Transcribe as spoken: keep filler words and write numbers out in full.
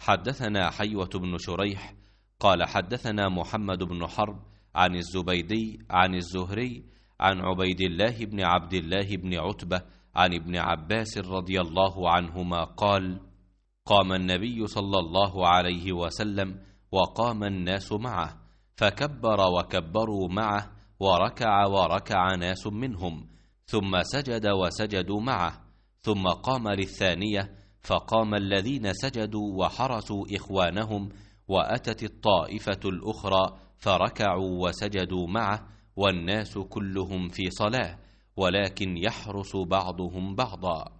حدثنا حيوة بن شريح قال حدثنا محمد بن حرب عن الزبيدي عن الزهري عن عبيد الله بن عبد الله بن عتبة عن ابن عباس رضي الله عنهما قال: قام النبي صلى الله عليه وسلم وقام الناس معه، فكبر وكبروا معه، وركع وركع ناس منهم، ثم سجد وسجدوا معه، ثم قام للثانية، فقام الذين سجدوا وحرسوا إخوانهم، وأتت الطائفة الأخرى فركعوا وسجدوا معه، والناس كلهم في صلاة، ولكن يحرس بعضهم بعضا.